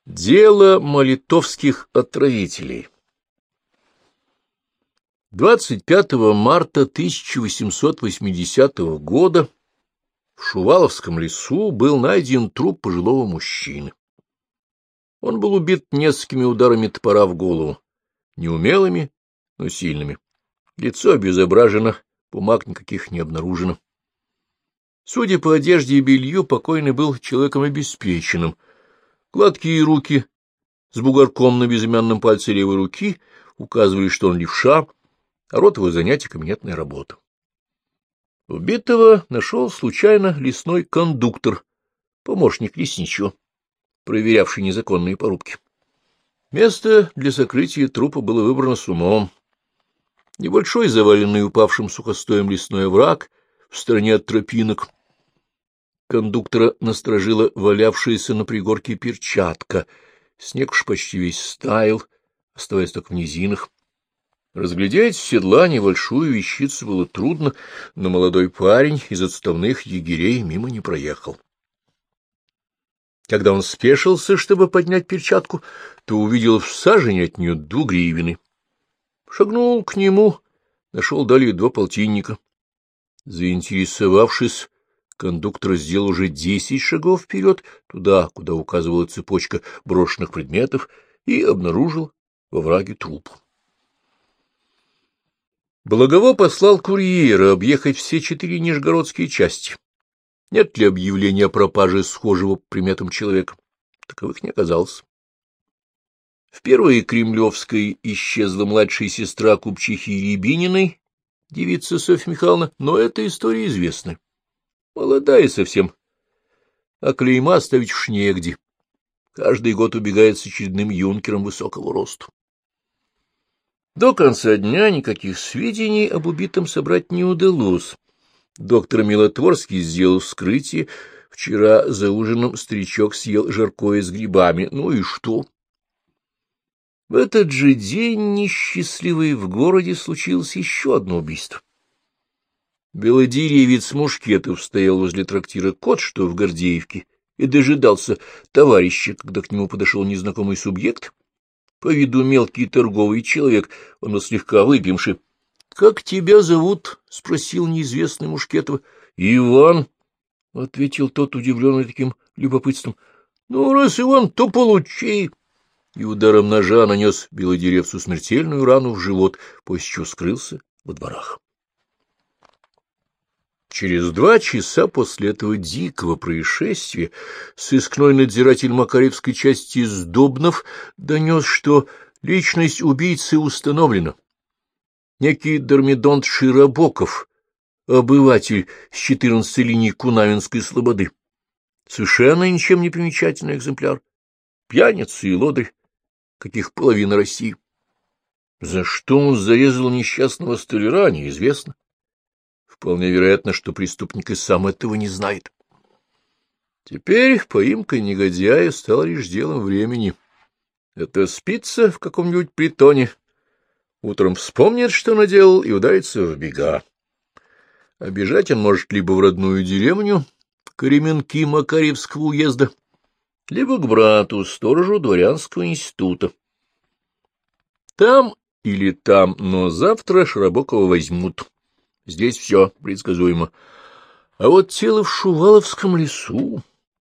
Дело молитовских отравителей. 25 марта 1880 года в Шуваловском лесу был найден труп пожилого мужчины. Он был убит несколькими ударами топора в голову, неумелыми, но сильными. Лицо обезображено, бумаг никаких не обнаружено. Судя по одежде и белью, покойный был человеком обеспеченным. Гладкие руки с бугорком на безымянном пальце левой руки указывали, что он левша, а род его занятий — кабинетная работа. Убитого нашел случайно лесной кондуктор, помощник лесничего, проверявший незаконные порубки. Место для сокрытия трупа было выбрано с умом. Небольшой, заваленный упавшим сухостоем лесной овраг в стороне от тропинок. Кондуктора насторожила валявшаяся на пригорке перчатка. Снег уж почти весь стаял, оставаясь только в низинах. Разглядеть с седла небольшую вещицу было трудно, но молодой парень из отставных егерей мимо не проехал. Когда он спешился, чтобы поднять перчатку, то увидел в сажене от нее 2 гривны. Шагнул к нему, нашел далее 2 полтинника. Заинтересовавшись, кондуктор сделал уже 10 шагов вперед, туда, куда указывала цепочка брошенных предметов, и обнаружил во враге труп. Благово послал курьера объехать все 4 нижегородские части. Нет ли объявления о пропаже схожего по приметам человека? Таковых не оказалось. В первой Кремлевской исчезла младшая сестра купчихи Рябининой, девица Софья Михайловна, но эта история известна. Молодая совсем, а клейма ставить уж негде. Каждый год убегает с очередным юнкером высокого роста. До конца дня никаких сведений об убитом собрать не удалось. Доктор Милотворский сделал вскрытие. Вчера за ужином старичок съел жаркое с грибами. Ну и что? В этот же день несчастливый в городе случилось еще одно убийство. Белодеревец Мушкетов стоял возле трактира «Кот», что в Гордеевке, и дожидался товарища, когда к нему подошел незнакомый субъект. По виду мелкий торговый человек, он был слегка выпивший. — Как тебя зовут? — спросил неизвестный Мушкетова. — Иван, — ответил тот, удивленный таким любопытством. — Ну, раз Иван, то получи. И ударом ножа нанес белодеревцу смертельную рану в живот, после чего скрылся во дворах. Через 2 часа после этого дикого происшествия сыскной надзиратель Макаревской части Сдобнов донес, что личность убийцы установлена. Некий Дормидонт Широбоков, обыватель с 14-й линии Кунавинской слободы. Совершенно ничем не примечательный экземпляр. Пьяница и лодырь, каких половина России. За что он зарезал несчастного столяра, неизвестно. Вполне вероятно, что преступник и сам этого не знает. Теперь поимка негодяя стала лишь делом времени. Это спится в каком-нибудь притоне. Утром вспомнит, что наделал, и ударится в бега. А бежать он может либо в родную деревню, к Ременки Макаревского уезда, либо к брату, сторожу дворянского института. Там или там, но завтра Широбокова возьмут. Здесь все предсказуемо. А вот тело в Шуваловском лесу...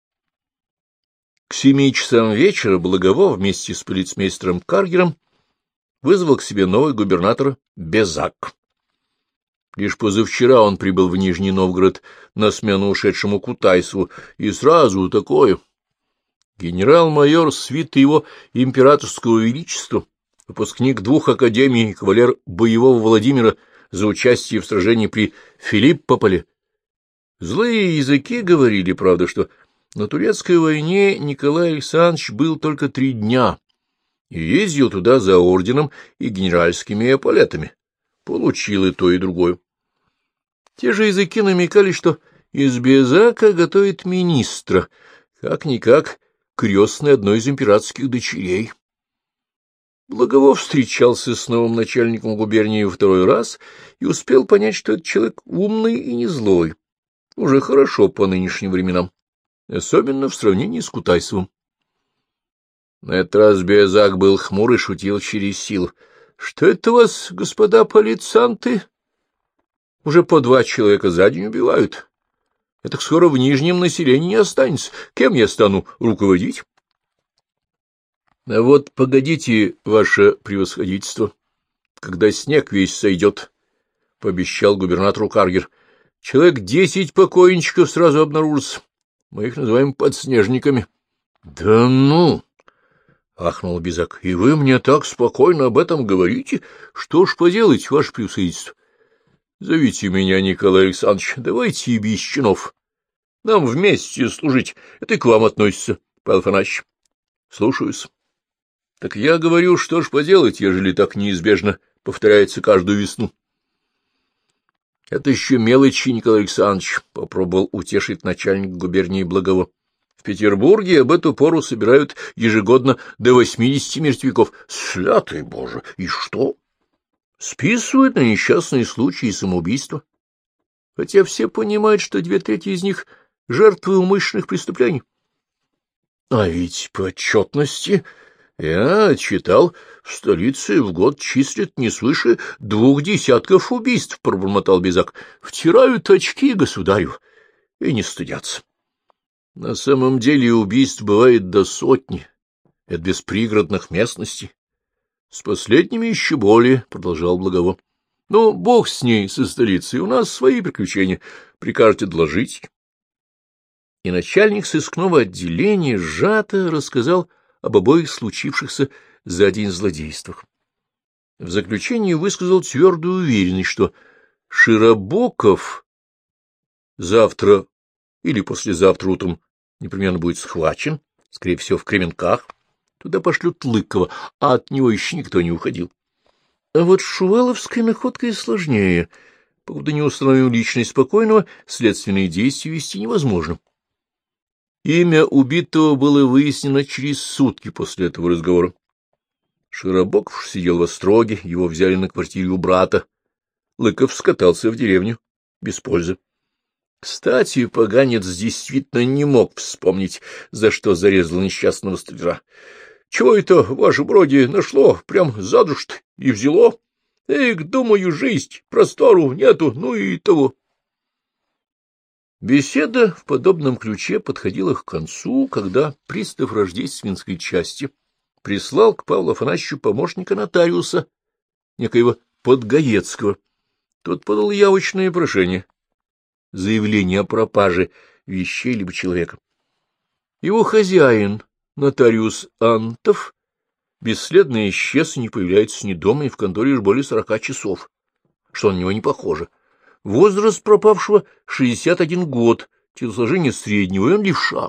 К 7 часам вечера Благово вместе с полицмейстером Каргером вызвал к себе новый губернатор Безак. Лишь позавчера он прибыл в Нижний Новгород на смену ушедшему Кутайсову, и сразу такое. Генерал-майор свиты его императорского величества, выпускник 2 академий, кавалер боевого Владимира за участие в сражении при Филиппополе. Злые языки говорили, правда, что на турецкой войне Николай Александрович был только 3 дня и ездил туда за орденом и генеральскими эполетами. Получил и то, и другое. Те же языки намекали, что из Безака готовит министра, как-никак крестный одной из императорских дочерей. Благово встречался с новым начальником губернии во 2-й раз и успел понять, что этот человек умный и не злой. Уже хорошо по нынешним временам, особенно в сравнении с Кутайсовым. На этот раз Безак был хмур и шутил через силу. — Что это вас, господа полицанты? Уже по 2 человека за день убивают. Это скоро в нижнем населении не останется. Кем я стану руководить? — А вот погодите, ваше превосходительство, когда снег весь сойдет, — пообещал губернатору Каргер. — Человек 10 покойничков сразу обнаружится. Мы их называем подснежниками. — Да ну! — ахнул Безак. — И вы мне так спокойно об этом говорите? Что ж поделать, ваше превосходительство? — Зовите меня, Николай Александрович, давайте и без чинов. Нам вместе служить. Это и к вам относится, Павел Афанасьевич. — Слушаюсь. — Так я говорю, что ж поделать, ежели так неизбежно повторяется каждую весну. — Это еще мелочи, Николай Александрович, — попробовал утешить начальник губернии Благово. В Петербурге об эту пору собирают ежегодно до 80 мертвяков. Святый Боже! И что? Списывают на несчастные случаи самоубийства. Хотя все понимают, что 2/3 из них — жертвы умышленных преступлений. А ведь по отчетности я читал, в столице в год числят не свыше 2 десятков убийств, — пробормотал Безак. Втирают очки государю и не стыдятся. На самом деле убийств бывает до 100. Это без пригородных местностей. С последними еще более, — продолжал Благово. Ну, бог с ней, со столицей, у нас свои приключения. Прикажете доложить? И начальник сыскного отделения сжато рассказал об обоих случившихся за день злодействах. В заключении высказал твердую уверенность, что Широбоков завтра или послезавтра утром непременно будет схвачен, скорее всего, в Кременках. Туда пошлют Лыкова, а от него еще никто не уходил. А вот шуваловской находкой сложнее. Покуда не установим личность покойного, следственные действия вести невозможно. Имя убитого было выяснено через сутки после этого разговора. Широбоков сидел в Остроге, его взяли на квартире у брата. Лыков скатался в деревню без пользы. Кстати, поганец действительно не мог вспомнить, за что зарезал несчастного столяра. Чего это, ваше бродие, нашло, прям за душу и взяло? Эх, думаю, жизнь, простору нету, ну и того. Беседа в подобном ключе подходила к концу, когда пристав рождественской части прислал к Павлу Афанасьевичу помощника нотариуса, некоего Подгаецкого. Тот подал явочное прошение, заявление о пропаже вещей либо человека. Его хозяин, нотариус Антов, бесследно исчез и не появляется ни дома, ни в конторе уж более 40 часов, что на него не похоже. Возраст пропавшего — 61 год, телосложение среднего, и он левша.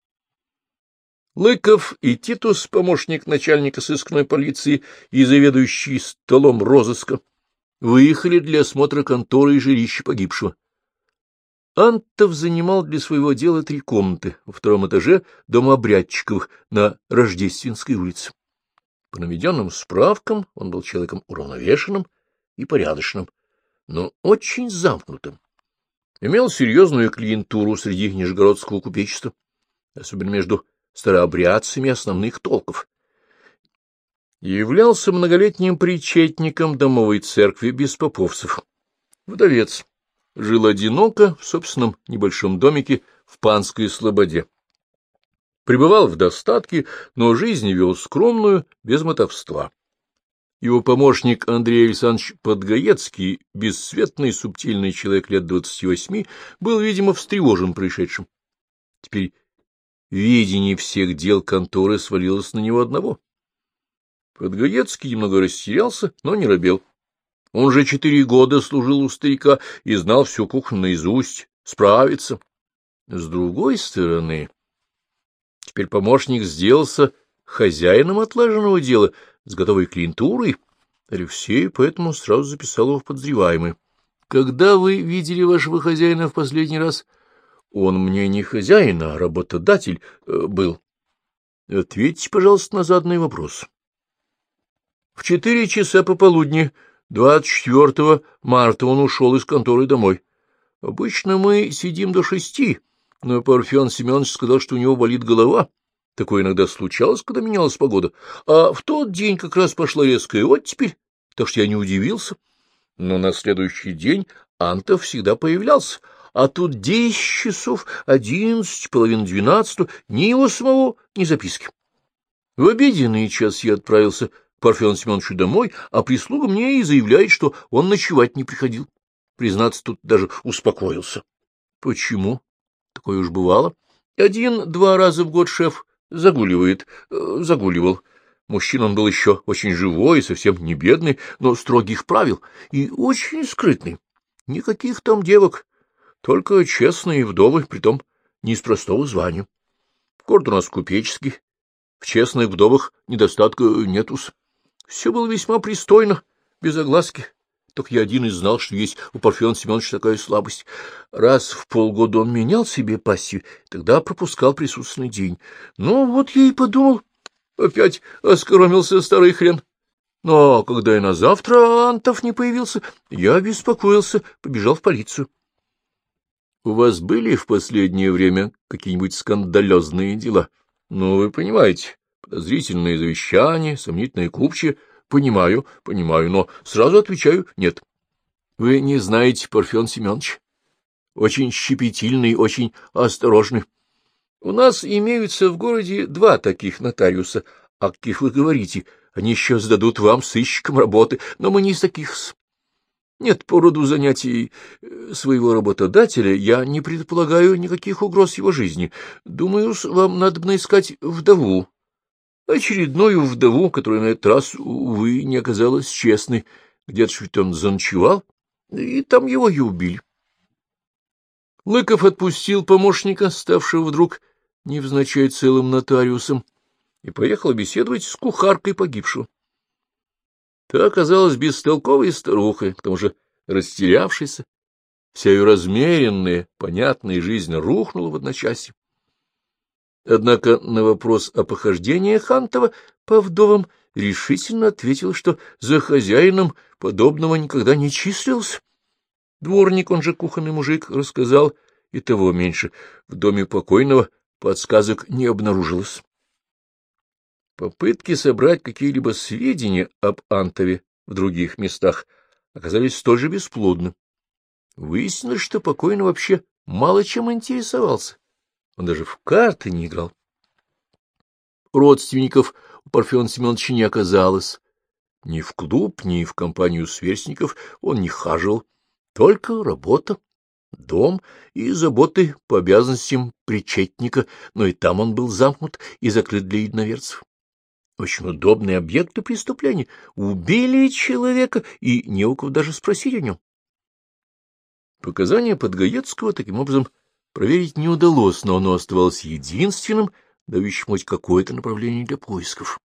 Лыков и Титус, помощник начальника сыскной полиции и заведующий столом розыска, выехали для осмотра конторы и жилища погибшего. Антов занимал для своего дела 3 комнаты во 2-м этаже дома Обрядчиковых на Рождественской улице. По наведенным справкам он был человеком уравновешенным и порядочным, но очень замкнутым. Имел серьезную клиентуру среди нижегородского купечества, особенно между старообрядцами основных толков. Являлся многолетним причетником домовой церкви беспоповцев. Вдовец. Жил одиноко в собственном небольшом домике в Панской Слободе. Пребывал в достатке, но жизнь вел скромную, без мотовства. Его помощник Андрей Александрович Подгаецкий, бесцветный, субтильный человек лет 28, был, видимо, встревожен происшедшим. Теперь видение всех дел конторы свалилось на него одного. Подгаецкий немного растерялся, но не робел. Он же 4 года служил у старика и знал всю кухню наизусть, справится. С другой стороны, теперь помощник сделался хозяином отлаженного дела с готовой клиентурой. Алексей поэтому сразу записал его в подозреваемые. — Когда вы видели вашего хозяина в последний раз? — Он мне не хозяин, а работодатель был. — Ответьте, пожалуйста, на заданный вопрос. — В 4 часа пополудни 24 марта он ушел из конторы домой. Обычно мы сидим до 6, но Парфен Семенович сказал, что у него болит голова, Такое иногда случалось, когда менялась погода. А в тот день как раз пошла резкая оттепель, так что я не удивился. Но на следующий день Антов всегда появлялся, а тут 10 часов, 11, половина 12, ни его самого, ни записки. В обеденный час я отправился к Парфену Семеновичу домой, а прислуга мне и заявляет, что он ночевать не приходил. Признаться, тут даже успокоился. Почему? Такое уж бывало. 1-2 раза в год шеф загуливал. Мужчина он был еще очень живой и совсем не бедный, но строгих правил и очень скрытный. Никаких там девок, только честные вдовы, притом не из простого звания. Город у нас купеческий, в честных вдовах недостатка нетус. Все было весьма пристойно, без огласки. Только я один и знал, что есть у Парфена Семеновича такая слабость. Раз в полгода он менял себе пассию, тогда пропускал присутственный день. Ну, вот я и подумал, опять оскоромился старый хрен. Но когда и на завтра Антов не появился, я беспокоился, побежал в полицию. — У вас были в последнее время какие-нибудь скандалезные дела? — Ну, вы понимаете, подозрительные завещания, сомнительные купчие. — Понимаю, но сразу отвечаю — нет. — Вы не знаете, Парфен Семенович. Очень щепетильный, очень осторожный. У нас имеются в городе 2 таких нотариуса, о каких вы говорите. Они еще сдадут вам сыщикам работы, но мы не из таких-с. Нет, по роду занятий своего работодателя я не предполагаю никаких угроз его жизни. Думаю, вам надо искать вдову. Очередную вдову, которая на этот раз, увы, не оказалась честной. Где-то ведь он заночевал, и там его и убили. Лыков отпустил помощника, ставшего вдруг невзначай целым нотариусом, и поехал беседовать с кухаркой погибшего. Та оказалась бестолковой старухой, к тому же растерявшейся. Вся ее размеренная, понятная жизнь рухнула в одночасье. Однако на вопрос о похождениях Антова по вдовам решительно ответил, что за хозяином подобного никогда не числился. Дворник, он же кухонный мужик, рассказал, и того меньше. В доме покойного подсказок не обнаружилось. Попытки собрать какие-либо сведения об Антове в других местах оказались столь же бесплодны. Выяснилось, что покойный вообще мало чем интересовался. Он даже в карты не играл. Родственников у Парфена Семеновича не оказалось. Ни в клуб, ни в компанию сверстников он не хаживал. Только работа, дом и заботы по обязанностям причетника, но и там он был замкнут и закрыт для единоверцев. Очень удобный объект для преступления. Убили человека, и не у кого даже спросить о нем. Показания Подгаецкого таким образом проверить не удалось, но оно оставалось единственным, дающим хоть какое-то направление для поисков.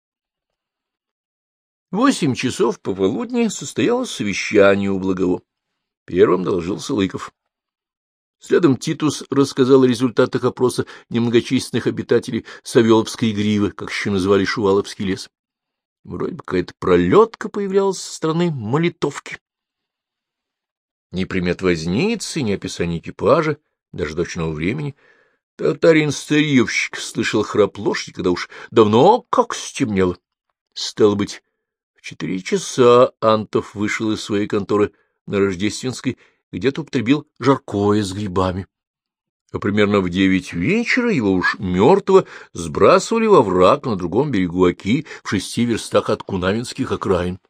В 8 часов пополудни состоялось совещание у Благово. Первым доложился Лыков. Следом Титус рассказал о результатах опроса немногочисленных обитателей Савеловской гривы, как еще называли Шуваловский лес. Вроде бы какая-то пролетка появлялась со стороны Молитовки. Ни примет возницы, ни описания экипажа, даже точного времени. Татарин-старьевщик слышал храп лошади, когда уж давно как стемнело. Стало быть, в 4 часа Антов вышел из своей конторы на Рождественской, где-то употребил жаркое с грибами. А примерно в 9 вечера его уж мертвого сбрасывали во враг на другом берегу Оки в 6 верстах от кунавинских окраин.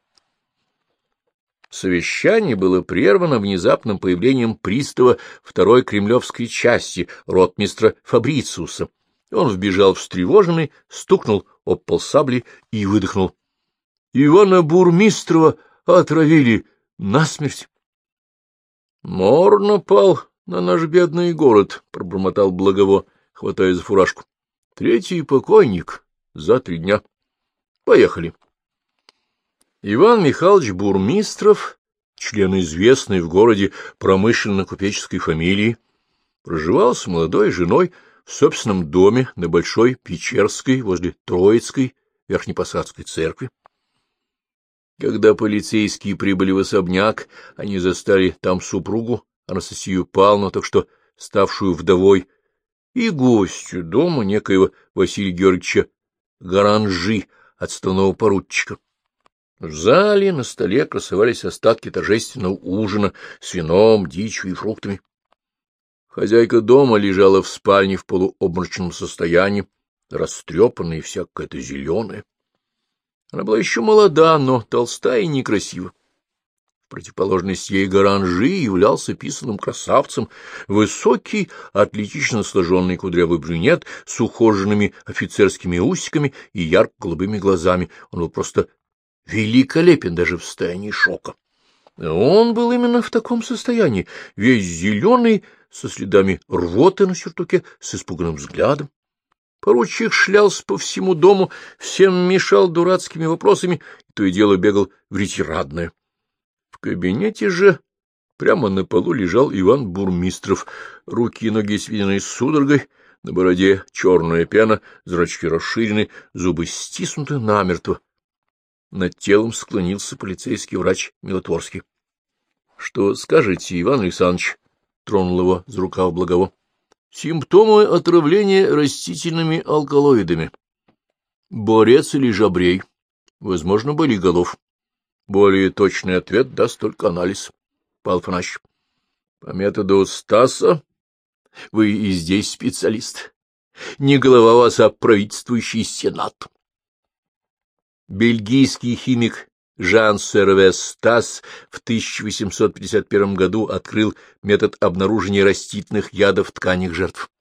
Совещание было прервано внезапным появлением пристава 2-й кремлевской части, ротмистра Фабрициуса. Он вбежал встревоженный, стукнул об пол сабли и выдохнул. — Ивана Бурмистрова отравили насмерть. — Мор напал на наш бедный город, — пробормотал Благово, хватая за фуражку. — 3-й покойник за 3 дня. Поехали. Иван Михайлович Бурмистров, член известной в городе промышленно-купеческой фамилии, проживал с молодой женой в собственном доме на Большой Печерской возле Троицкой Верхнепосадской церкви. Когда полицейские прибыли в особняк, они застали там супругу Анастасию Павловну, так что ставшую вдовой, и гостю дома некоего Василия Георгиевича Гаранжи, отставного поручика. В зале на столе красовались остатки торжественного ужина с вином, дичью и фруктами. Хозяйка дома лежала в спальне в полуобморочном состоянии, растрепанная и вся какая-то зеленая. Она была еще молода, но толстая и некрасива. В противоположность ей Гаранжи являлся писаным красавцем, высокий, атлетично сложенный кудрявый брюнет с ухоженными офицерскими усиками и ярко-голубыми глазами. Он был просто великолепен даже в состоянии шока. Он был именно в таком состоянии, весь зеленый, со следами рвоты на сюртуке, с испуганным взглядом. Поручик шлялся по всему дому, всем мешал дурацкими вопросами, и то и дело бегал в ретирадное. В кабинете же прямо на полу лежал Иван Бурмистров, руки и ноги сведены судорогой, на бороде черная пена, зрачки расширены, зубы стиснуты намертво. Над телом склонился полицейский врач Милотворский. — Что скажете, Иван Александрович? — тронул его за рукав Благово. — Симптомы отравления растительными алкалоидами. Борец или жабрей. Возможно, болиголов. Более точный ответ даст только анализ. Павел Афанасьевич, по методу Стаса вы и здесь специалист. Не голова у вас, а правительствующий сенат. Бельгийский химик Жан Серве Стас в 1851 году открыл метод обнаружения растительных ядов в тканях жертв.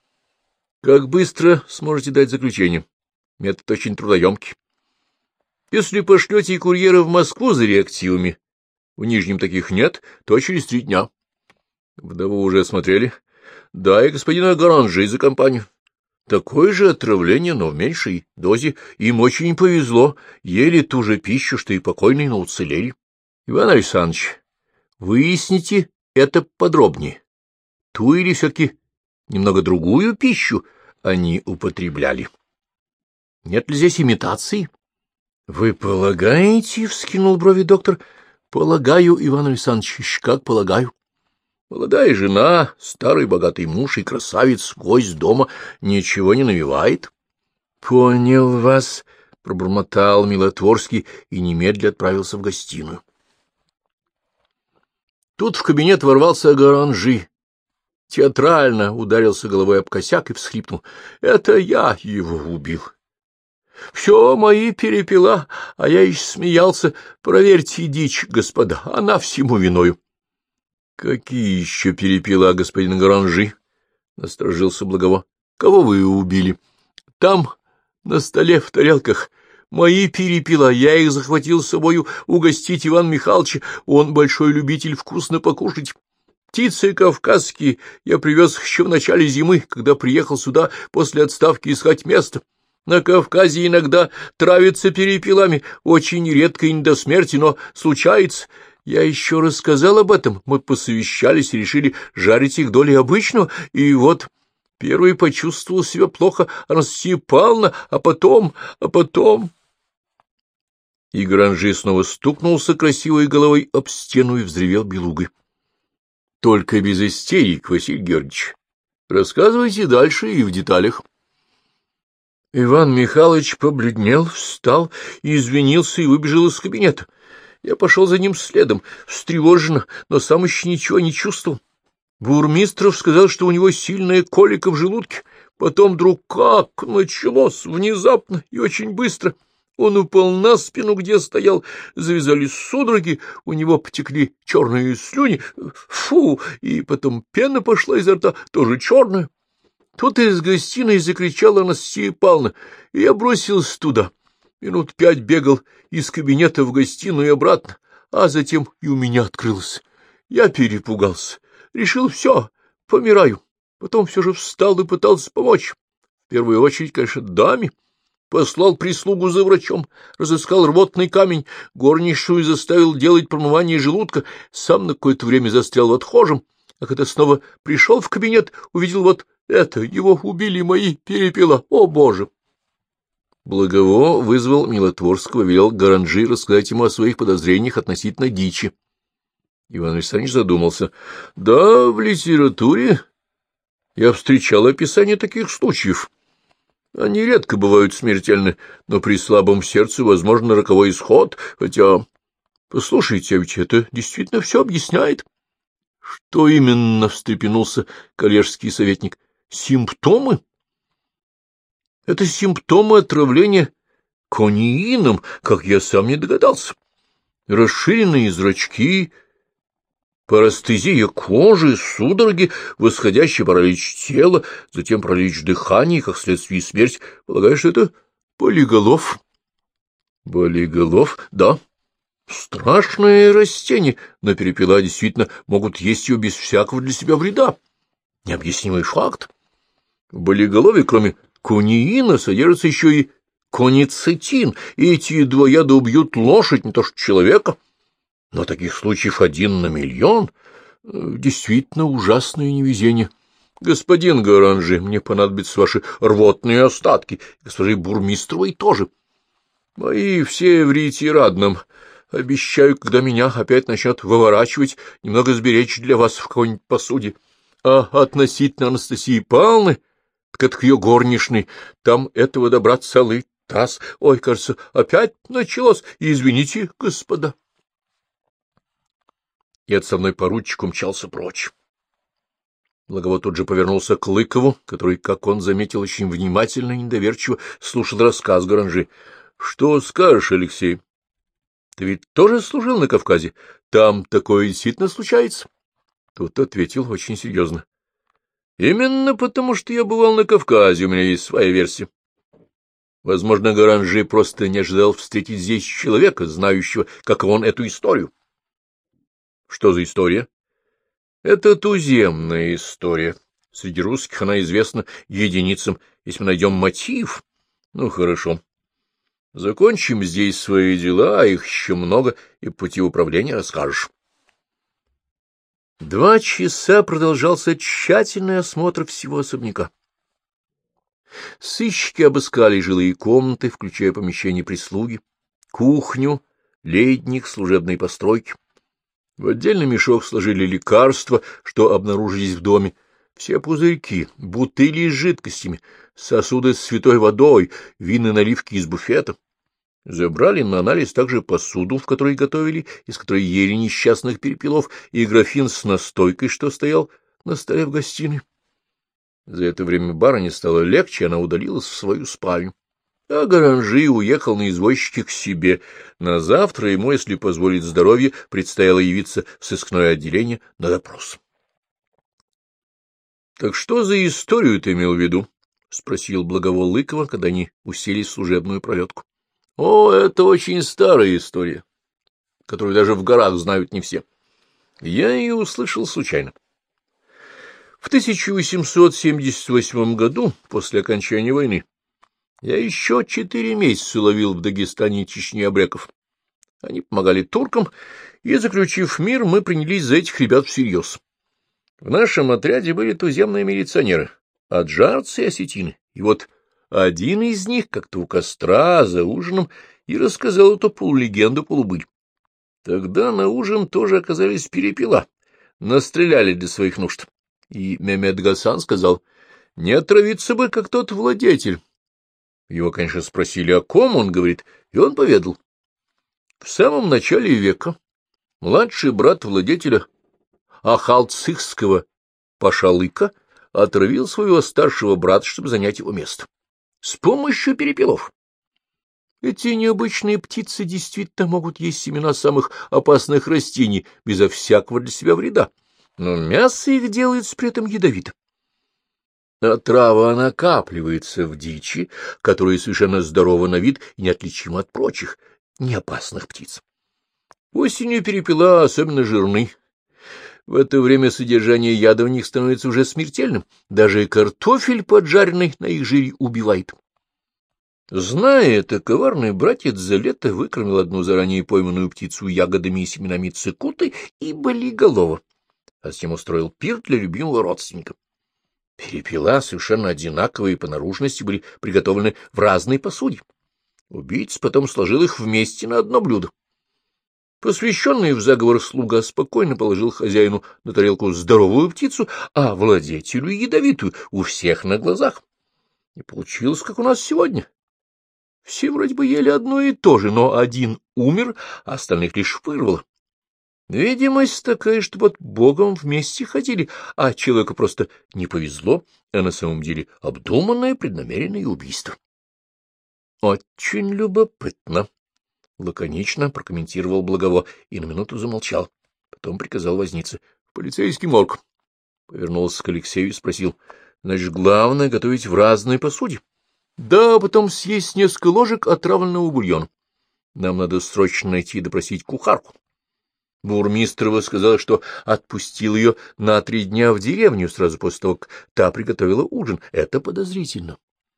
Как быстро сможете дать заключение? Метод очень трудоемкий. Если пошлете курьера в Москву за реактивами, в Нижнем таких нет, то через 3 дня. Вдову уже осмотрели? Да, и господина Гаранжи за компанию. Такое же отравление, но в меньшей дозе. Им очень повезло, ели ту же пищу, что и покойные, но уцелели. Иван Александрович, выясните это подробнее. Ту или все-таки немного другую пищу они употребляли? Нет ли здесь имитации? — Вы полагаете? — вскинул брови доктор. — Полагаю, Иван Александрович, как полагаю. Молодая жена, старый богатый муж и красавец, гость дома, ничего не навевает. — Понял вас, — пробормотал Милотворский и немедля отправился в гостиную. Тут в кабинет ворвался Гаранжи. Театрально ударился головой об косяк и всхлипнул. — Это я его убил. Все мои перепела, а я еще смеялся. Проверьте дичь, господа, она всему виною. — Какие еще перепела, господин Гаранжи? — насторожился Благово. — Кого вы убили? — Там, на столе, в тарелках. Мои перепела, я их захватил с собою угостить Ивана Михайловича, он большой любитель вкусно покушать. Птицы кавказские я привез их еще в начале зимы, когда приехал сюда после отставки искать место. На Кавказе иногда травятся перепелами, очень редко и не до смерти, но случается. Я еще рассказал об этом, мы посовещались и решили жарить их долей обычного, и вот первый почувствовал себя плохо, Анастасия Павловна, а потом... И Гаранжи снова стукнулся красивой головой об стену и взревел белугой. — Только без истерик, Василий Георгиевич. Рассказывайте дальше и в деталях. Иван Михайлович побледнел, встал, извинился и выбежал из кабинета. Я пошел за ним следом, встревоженно, но сам еще ничего не чувствовал. Бурмистров сказал, что у него сильная колика в желудке. Потом вдруг как началось, внезапно и очень быстро. Он упал на спину, где стоял, завязались судороги, у него потекли черные слюни, фу, и потом пена пошла изо рта, тоже черная. Тут из гостиной закричала Анастасия Павловна, и я бросился туда. Минут 5 бегал из кабинета в гостиную и обратно, а затем и у меня открылось. Я перепугался, решил все, помираю. Потом все же встал и пытался помочь. В первую очередь, конечно, даме. Послал прислугу за врачом, разыскал рвотный камень, горничную заставил делать промывание желудка, сам на какое-то время застрял в отхожем, а когда снова пришел в кабинет, увидел вот это, его убили мои перепела, о боже! Благово вызвал Милотворского, велел Гаранжи рассказать ему о своих подозрениях относительно дичи. Иван Александрович задумался. — Да, в литературе Я встречал описание таких случаев. Они редко бывают смертельны, но при слабом сердце возможен роковой исход, хотя... Послушайте, а ведь это действительно все объясняет. — Что именно? — встрепенулся коллежский советник. — Симптомы? — Это симптомы отравления коньином, как я сам не догадался. Расширенные зрачки, парестезия кожи, судороги, восходящий паралич тела, затем паралич дыхания и, как следствие, смерть. Полагаю, что это болиголов. — Болиголов? — Да. Страшное растение, но перепела действительно могут есть ее без всякого для себя вреда. Необъяснимый факт. В болиголове, кроме кунеина, содержится еще и коницетин, и эти два яда убьют лошадь, не то что человека. Но таких случаев 1 на миллион. Действительно ужасное невезение. Господин Гаранжи, мне понадобятся ваши рвотные остатки, госпожи Бурмистровой тоже. Мои все в ретирадном. Обещаю, когда меня опять начнет выворачивать, немного сберечь для вас в какой-нибудь посуде. А относительно Анастасии Павловны, так это к ее горничной, там этого добра целый таз. Ой, кажется, опять началось. Извините, господа. И отставной поручик умчался прочь. Благовод тут же повернулся к Лыкову, который, как он заметил, очень внимательно и недоверчиво слушал рассказ Гаранжи. — Что скажешь, Алексей? Ты ведь тоже служил на Кавказе? Там такое действительно случается? Тот ответил очень серьезно. — Именно потому, что я бывал на Кавказе, у меня есть своя версия. Возможно, Гаранжи просто не ожидал встретить здесь человека, знающего, как он, эту историю. — Что за история? — Это туземная история. Среди русских она известна единицам. Если мы найдем мотив... Ну, хорошо. Закончим здесь свои дела, их еще много, и пути управления расскажешь. 2 часа продолжался тщательный осмотр всего особняка. Сыщики обыскали жилые комнаты, включая помещение прислуги, кухню, летник, служебные постройки. В отдельный мешок сложили лекарства, что обнаружились в доме, все пузырьки, бутыли с жидкостями, сосуды с святой водой, винные наливки из буфета. Забрали на анализ также посуду, в которой готовили, из которой ели несчастных перепелов, и графин с настойкой, что стоял на столе в гостиной. За это время барыне стало легче, она удалилась в свою спальню. А Гаранжи уехал на извозчике к себе. На завтра ему, если позволит здоровье, предстояло явиться в сыскное отделение на допрос. — Так что за историю ты имел в виду? — спросил Благовол Лыкова, когда они уселись в служебную пролетку. — О, это очень старая история, которую даже в горах знают не все. Я ее услышал случайно. В 1878 году, после окончания войны, я еще 4 месяца ловил в Дагестане и Чечне абреков. Они помогали туркам, и, заключив мир, мы принялись за этих ребят всерьез. В нашем отряде были туземные милиционеры, аджарцы и осетины. И вот один из них как-то у костра за ужином и рассказал эту полулегенду-полубыль. Тогда на ужин тоже оказались перепела, настреляли для своих нужд. И Мемед Гасан сказал, не отравиться бы, как тот владетель. Его, конечно, спросили, о ком он говорит, и он поведал. В самом начале века младший брат владетеля Ахалцихского Пашалыка отравил своего старшего брата, чтобы занять его место. С помощью перепелов. Эти необычные птицы действительно могут есть семена самых опасных растений безо всякого для себя вреда, но мясо их делается при этом ядовитым. Отрава накапливается в дичи, которая совершенно здорова на вид и неотличима от прочих, неопасных птиц. Осенью перепела особенно жирны. В это время содержание яда в них становится уже смертельным. Даже и картофель, поджаренный на их жире, убивает. Зная это, коварный братец за лето выкормил одну заранее пойманную птицу ягодами и семенами цикуты и болиголова, а затем устроил пир для любимого родственника. Перепела, совершенно одинаковые по наружности, были приготовлены в разной посуде. Убийца потом сложил их вместе на одно блюдо. Посвященный в заговор слуга спокойно положил хозяину на тарелку здоровую птицу, а владетелю ядовитую у всех на глазах. И получилось, как у нас сегодня. Все вроде бы ели одно и то же, но один умер, а остальных лишь вырвало. Видимость такая, что под Богом вместе ходили, а человеку просто не повезло, а на самом деле обдуманное преднамеренное убийство. — Очень любопытно, — лаконично прокомментировал Благово и на минуту замолчал. Потом приказал вознице: — в полицейский морг. Повернулся к Алексею и спросил: — Значит, главное — готовить в разной посуде? — Да, а потом съесть несколько ложек отравленного бульона. Нам надо срочно найти и допросить кухарку. Бурмистрова сказала, что отпустил ее на 3 дня в деревню сразу после того, как та приготовила ужин. Это подозрительно.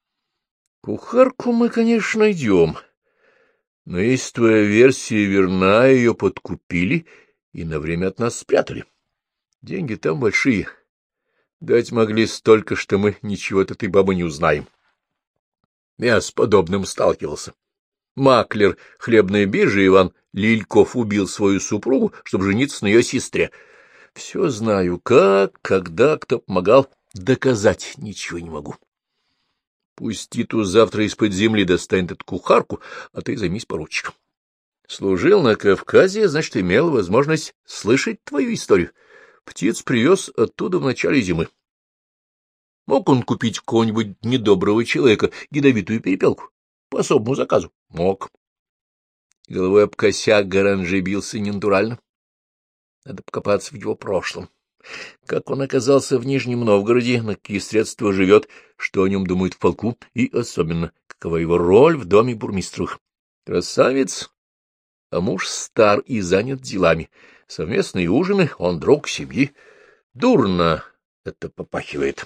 Кухарку мы, конечно, найдем. Но если твоя версия верна, ее подкупили и на время от нас спрятали. Деньги там большие. Дать могли столько, что мы ничего от этой бабы не узнаем. Я с подобным сталкивался. Маклер хлебной биржи Иван Лильков убил свою супругу, чтобы жениться на ее сестре. Все знаю, как, когда, кто помогал. Доказать ничего не могу. Пусть Титус завтра из-под земли достанет эту кухарку, а ты займись поручиком. Служил на Кавказе, значит, имел возможность слышать твою историю. Птиц привез оттуда в начале зимы. Мог он купить какого-нибудь недоброго человека ядовитую перепелку? По особому заказу. Мог. Головой об косяк Гаранжи бился ненатурально. Надо покопаться в его прошлом. Как он оказался в Нижнем Новгороде, на какие средства живет, что о нем думают в полку, и особенно, какова его роль в доме бурмистровых. Красавец, а муж стар и занят делами. Совместные ужины, он друг семьи. Дурно это попахивает.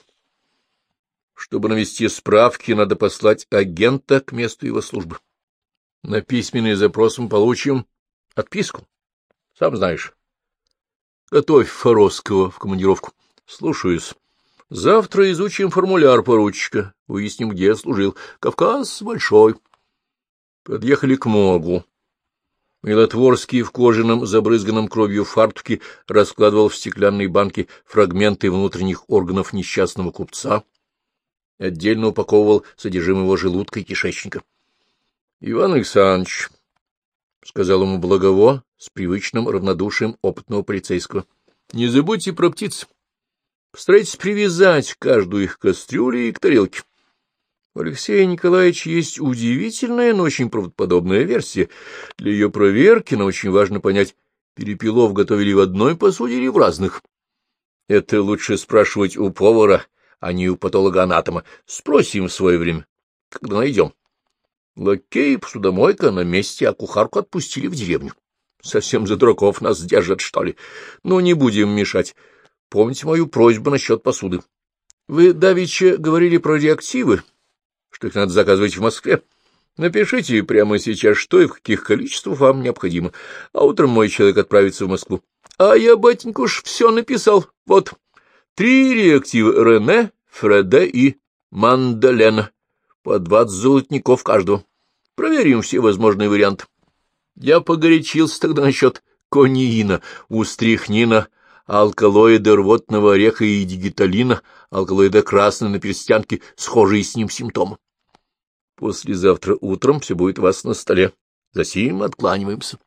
Чтобы навести справки, надо послать агента к месту его службы. На письменный запрос мы получим отписку. Сам знаешь. Готовь Форосского в командировку. Слушаюсь. Завтра изучим формуляр поручика. Выясним, где я служил. Кавказ большой. Подъехали к моргу. Милотворский в кожаном, забрызганном кровью фартуке раскладывал в стеклянной банке фрагменты внутренних органов несчастного купца. Отдельно упаковывал содержимое его желудка и кишечника. — Иван Александрович, — сказал ему Благово с привычным равнодушием опытного полицейского, — не забудьте про птиц. Постарайтесь привязать каждую их к кастрюле и к тарелке. У Алексея Николаевича есть удивительная, но очень правдоподобная версия. Для ее проверки нам очень важно понять, перепелов готовили в одной посуде или в разных. Это лучше спрашивать у повара, а не у патолога-анатома. Спросим в свое время, когда найдем. Лакей, посудомойка на месте, а кухарку отпустили в деревню. Совсем за дураков нас держат, что ли? Ну, не будем мешать. Помните мою просьбу насчет посуды. Вы давеча говорили про реактивы, что их надо заказывать в Москве. Напишите прямо сейчас, что и в каких количествах вам необходимо, а утром мой человек отправится в Москву. А я, батенька, уж все написал. Вот. 3 реактива Рене, Фреде и Мандалена. По 20 золотников каждого. Проверим все возможные варианты. Я погорячился тогда насчет коньина, устрихнина, алкалоида рвотного ореха и дигиталина, алкалоида красной на перстянке, схожие с ним симптомы. Послезавтра утром все будет у вас на столе. За сим откланиваемся.